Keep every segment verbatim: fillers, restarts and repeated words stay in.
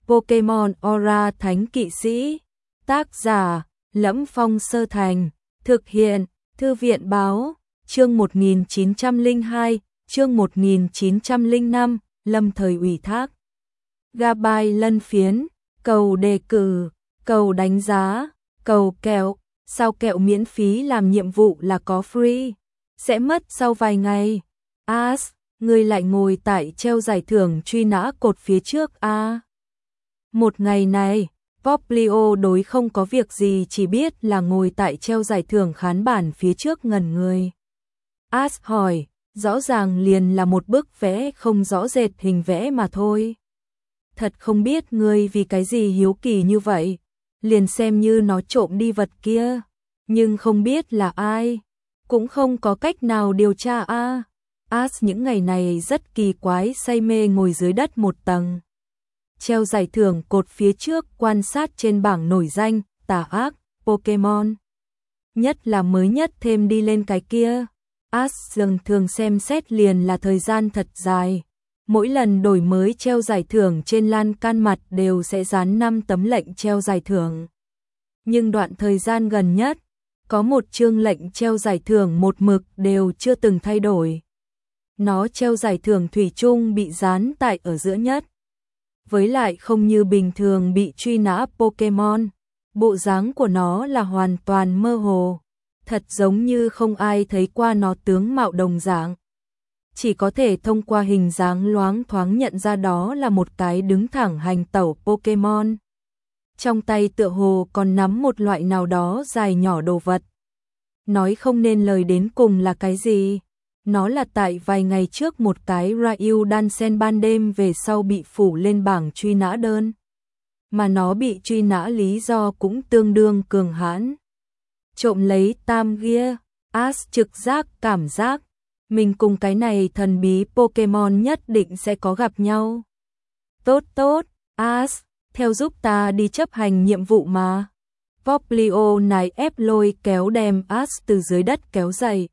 Pokemon Aura Thánh Kỵ Sĩ. Tác giả: Lẫm Phong Sơ Thành. Thực hiện: Thư viện báo. Chương một nghìn chín trăm lẻ hai, chương một nghìn chín trăm lẻ năm, lâm thời ủy thác. Gabai lân phiến, cầu đề cử, cầu đánh giá, cầu kẹo. Sao kẹo miễn phí làm nhiệm vụ là có free, sẽ mất sau vài ngày. As, người lại ngồi tại treo giải thưởng truy nã cột phía trước a. À. Một ngày này, Poplio đối không có việc gì chỉ biết là ngồi tại treo giải thưởng khán bản phía trước ngẩn người. As hỏi, rõ ràng liền là một bức vẽ không rõ rệt hình vẽ mà thôi. Thật không biết ngươi vì cái gì hiếu kỳ như vậy, liền xem như nó trộm đi vật kia, nhưng không biết là ai, cũng không có cách nào điều tra a. À. As những ngày này rất kỳ quái, say mê ngồi dưới đất một tầng, treo giải thưởng cột phía trước quan sát trên bảng nổi danh, tà ác, Pokemon. Nhất là mới nhất thêm đi lên cái kia. As dường thường xem xét liền là thời gian thật dài. Mỗi lần đổi mới treo giải thưởng trên lan can mặt đều sẽ dán năm tấm lệnh treo giải thưởng. Nhưng đoạn thời gian gần nhất, có một chương lệnh treo giải thưởng một mực đều chưa từng thay đổi. Nó treo giải thưởng thủy chung bị dán tại ở giữa nhất. Với lại không như bình thường bị truy nã Pokemon, bộ dáng của nó là hoàn toàn mơ hồ, thật giống như không ai thấy qua nó tướng mạo đồng dạng. Chỉ có thể thông qua hình dáng loáng thoáng nhận ra đó là một cái đứng thẳng hành tẩu Pokemon. Trong tay tựa hồ còn nắm một loại nào đó dài nhỏ đồ vật. Nói không nên lời đến cùng là cái gì. Nó là tại vài ngày trước một cái Ryu Dansen ban đêm về sau bị phủ lên bảng truy nã đơn. Mà nó bị truy nã lý do cũng tương đương cường hãn. Trộm lấy tam gear, As trực giác cảm giác. Mình cùng cái này thần bí Pokemon nhất định sẽ có gặp nhau. Tốt tốt, As, theo giúp ta đi chấp hành nhiệm vụ mà. Poplio này ép lôi kéo đem As từ dưới đất kéo dậy.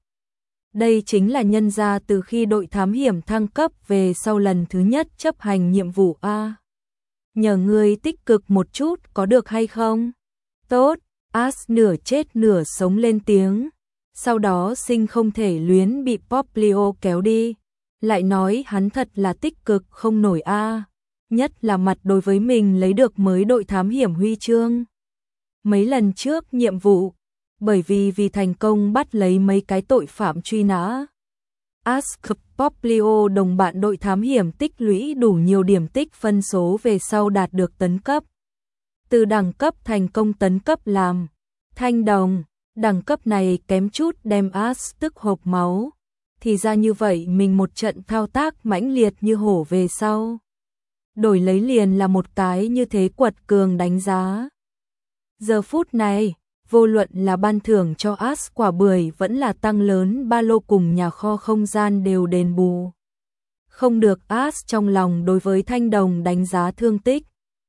Đây chính là nhân ra từ khi đội thám hiểm thăng cấp về sau lần thứ nhất chấp hành nhiệm vụ A. Nhờ ngươi tích cực một chút có được hay không? Tốt, As nửa chết nửa sống lên tiếng. Sau đó sinh không thể luyến bị Poplio kéo đi. Lại nói hắn thật là tích cực không nổi a. Nhất là mặt đối với mình lấy được mới đội thám hiểm huy chương. Mấy lần trước nhiệm vụ, bởi vì vì thành công bắt lấy mấy cái tội phạm truy nã. Ask Poplio đồng bạn đội thám hiểm tích lũy đủ nhiều điểm tích phân số về sau đạt được tấn cấp. Từ đẳng cấp thành công tấn cấp làm thanh đồng. Đẳng cấp này kém chút đem As tức hộc máu. Thì ra như vậy mình một trận thao tác mãnh liệt như hổ về sau. Đổi lấy liền là một cái như thế quật cường đánh giá. Giờ phút này, vô luận là ban thưởng cho As quả bưởi vẫn là tăng lớn ba lô cùng nhà kho không gian đều đền bù. Không được As trong lòng đối với thanh đồng đánh giá thương tích.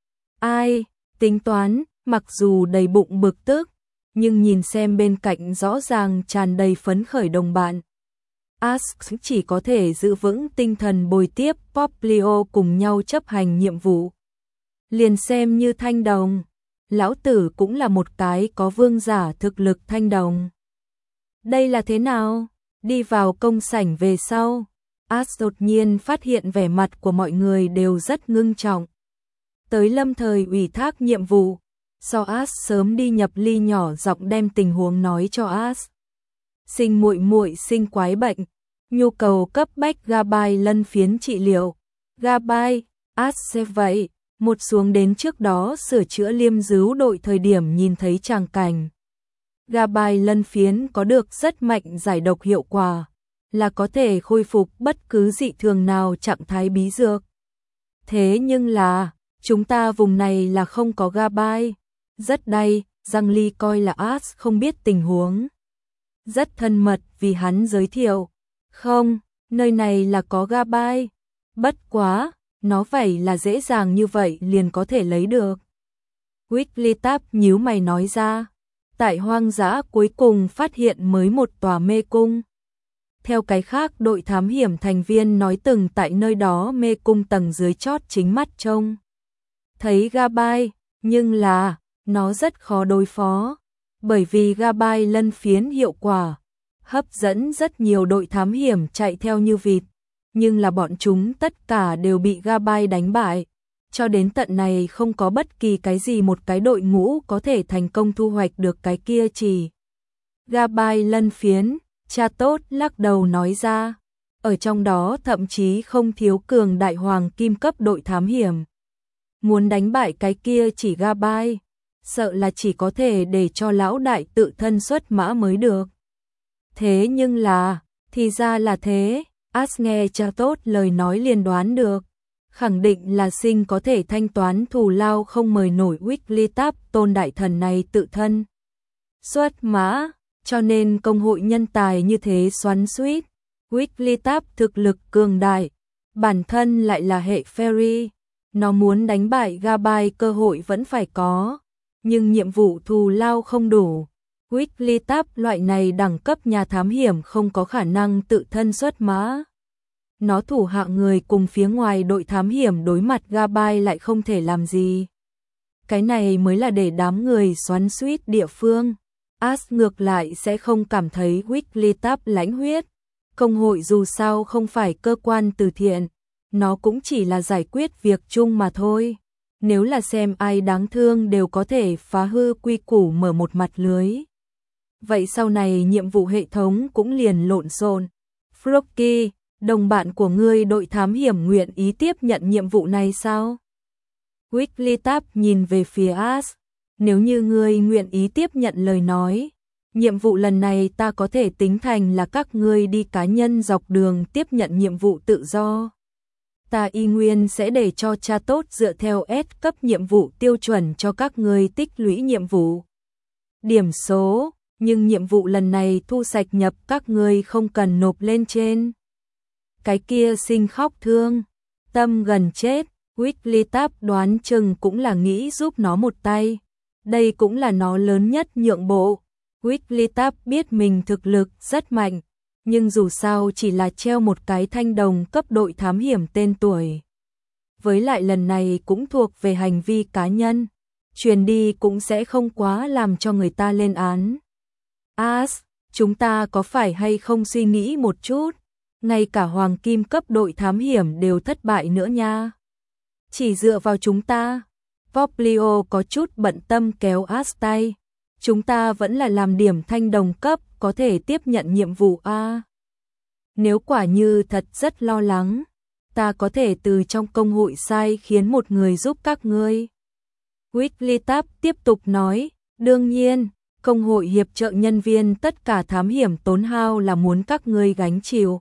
Ai, tính toán, mặc dù đầy bụng bực tức, nhưng nhìn xem bên cạnh rõ ràng tràn đầy phấn khởi đồng bạn. As chỉ có thể giữ vững tinh thần bồi tiếp Poplio cùng nhau chấp hành nhiệm vụ. Liền xem như thanh đồng, lão tử cũng là một cái có vương giả thực lực thanh đồng. Đây là thế nào? Đi vào công sảnh về sau, As đột nhiên phát hiện vẻ mặt của mọi người đều rất ngưng trọng. Tới lâm thời ủy thác nhiệm vụ. So As sớm đi nhập ly nhỏ giọng đem tình huống nói cho As. Sinh muội muội sinh quái bệnh, nhu cầu cấp bách Gabai lân phiến trị liệu. Gabai, As sẽ vậy, một xuống đến trước đó sửa chữa liêm dứu đội thời điểm nhìn thấy tràng cảnh. Gabai lân phiến có được rất mạnh giải độc hiệu quả, là có thể khôi phục bất cứ dị thường nào trạng thái bí dược. Thế nhưng là, chúng ta vùng này là không có Gabai. Rất đây, Giang Ly coi là As không biết tình huống. Rất thân mật vì hắn giới thiệu. Không, nơi này là có Gabai. Bất quá, nó phải là dễ dàng như vậy liền có thể lấy được. Wigglytuff nhíu mày nói ra. Tại hoang dã cuối cùng phát hiện mới một tòa mê cung. Theo cái khác đội thám hiểm thành viên nói từng tại nơi đó mê cung tầng dưới chót chính mắt trông thấy Gabai, nhưng là, nó rất khó đối phó, bởi vì Gabai lân phiến hiệu quả, hấp dẫn rất nhiều đội thám hiểm chạy theo như vịt, nhưng là bọn chúng tất cả đều bị Gabai đánh bại, cho đến tận này không có bất kỳ cái gì một cái đội ngũ có thể thành công thu hoạch được cái kia chỉ. Gabai lân phiến, cha tốt lắc đầu nói ra, ở trong đó thậm chí không thiếu cường đại hoàng kim cấp đội thám hiểm. Muốn đánh bại cái kia chỉ Gabai, sợ là chỉ có thể để cho lão đại tự thân xuất mã mới được. Thế nhưng là, thì ra là thế, As nghe cha tốt lời nói liền đoán được, khẳng định là Sinh có thể thanh toán thù lao không mời nổi Wigglytuff tôn đại thần này tự thân xuất mã, cho nên công hội nhân tài như thế xoắn xuýt. Wigglytuff thực lực cường đại, bản thân lại là hệ fairy, nó muốn đánh bại Gabai cơ hội vẫn phải có, nhưng nhiệm vụ thù lao không đủ. Wigglytuff loại này đẳng cấp nhà thám hiểm không có khả năng tự thân xuất mã. Nó thủ hạ người cùng phía ngoài đội thám hiểm đối mặt Gabai lại không thể làm gì. Cái này mới là để đám người xoắn xuýt địa phương. As ngược lại sẽ không cảm thấy Wigglytuff lãnh huyết. Công hội dù sao không phải cơ quan từ thiện, nó cũng chỉ là giải quyết việc chung mà thôi. Nếu là xem ai đáng thương đều có thể phá hư quy củ mở một mặt lưới. Vậy sau này nhiệm vụ hệ thống cũng liền lộn xộn. Froakie, đồng bạn của ngươi đội thám hiểm nguyện ý tiếp nhận nhiệm vụ này sao? Wigglytuff nhìn về phía As, nếu như ngươi nguyện ý tiếp nhận lời nói, nhiệm vụ lần này ta có thể tính thành là các ngươi đi cá nhân dọc đường tiếp nhận nhiệm vụ tự do. Ta y nguyên sẽ để cho cha tốt dựa theo S cấp nhiệm vụ tiêu chuẩn cho các ngươi tích lũy nhiệm vụ điểm số, nhưng nhiệm vụ lần này thu sạch nhập các ngươi không cần nộp lên trên. Cái kia Sinh khóc thương, tâm gần chết, Wigglytuff đoán chừng cũng là nghĩ giúp nó một tay. Đây cũng là nó lớn nhất nhượng bộ. Wigglytuff biết mình thực lực rất mạnh, nhưng dù sao chỉ là treo một cái thanh đồng cấp đội thám hiểm tên tuổi. Với lại lần này cũng thuộc về hành vi cá nhân, truyền đi cũng sẽ không quá làm cho người ta lên án. As, chúng ta có phải hay không suy nghĩ một chút, ngay cả hoàng kim cấp đội thám hiểm đều thất bại nữa nha. Chỉ dựa vào chúng ta. Poplio có chút bận tâm kéo As tay. Chúng ta vẫn là làm điểm thanh đồng cấp, có thể tiếp nhận nhiệm vụ a. Nếu quả như thật rất lo lắng, ta có thể từ trong công hội sai khiến một người giúp các ngươi. Wigglytuff tiếp tục nói, đương nhiên, công hội hiệp trợ nhân viên tất cả thám hiểm tốn hao là muốn các ngươi gánh chịu.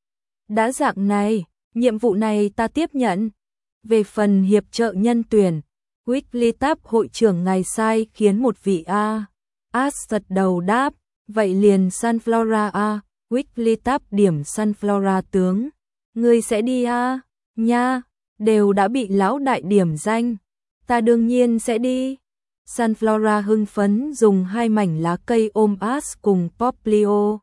Đã dạng này, nhiệm vụ này ta tiếp nhận. Về phần hiệp trợ nhân tuyển, Wigglytuff hội trưởng ngài sai khiến một vị A. As gật đầu đáp, vậy liền Sunflora A. Wigglytuff điểm Sunflora tướng. Ngươi sẽ đi A. Nha, đều đã bị lão đại điểm danh. Ta đương nhiên sẽ đi. Sunflora hưng phấn dùng hai mảnh lá cây ôm As cùng Poplio.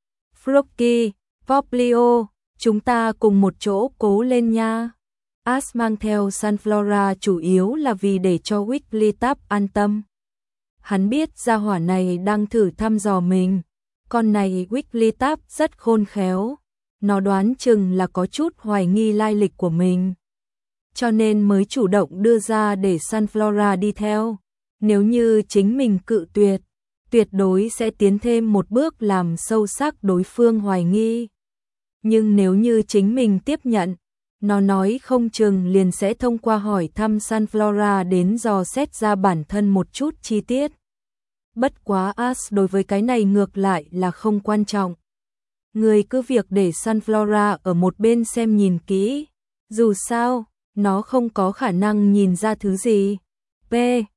Froakie, Poplio, chúng ta cùng một chỗ cố lên nha. As mang theo Sunflora chủ yếu là vì để cho Wigglytuff an tâm. Hắn biết gia hỏa này đang thử thăm dò mình. Con này Wigglytuff rất khôn khéo. Nó đoán chừng là có chút hoài nghi lai lịch của mình. Cho nên mới chủ động đưa ra để Sunflora đi theo. Nếu như chính mình cự tuyệt, tuyệt đối sẽ tiến thêm một bước làm sâu sắc đối phương hoài nghi. Nhưng nếu như chính mình tiếp nhận, nó nói không chừng liền sẽ thông qua hỏi thăm Sunflora đến dò xét ra bản thân một chút chi tiết. Bất quá As đối với cái này ngược lại là không quan trọng. Người cứ việc để Sunflora ở một bên xem nhìn kỹ. Dù sao, nó không có khả năng nhìn ra thứ gì. P.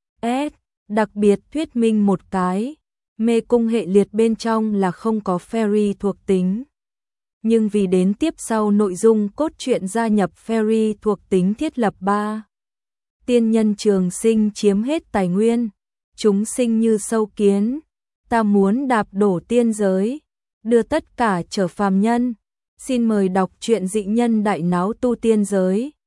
S. Đặc biệt thuyết minh một cái. Mê cung hệ liệt bên trong là không có fairy thuộc tính. Nhưng vì đến tiếp sau nội dung cốt truyện gia nhập fairy thuộc tính thiết lập ba. Tiên nhân trường sinh chiếm hết tài nguyên. Chúng sinh như sâu kiến. Ta muốn đạp đổ tiên giới. Đưa tất cả trở phàm nhân. Xin mời đọc truyện dị nhân đại náo tu tiên giới.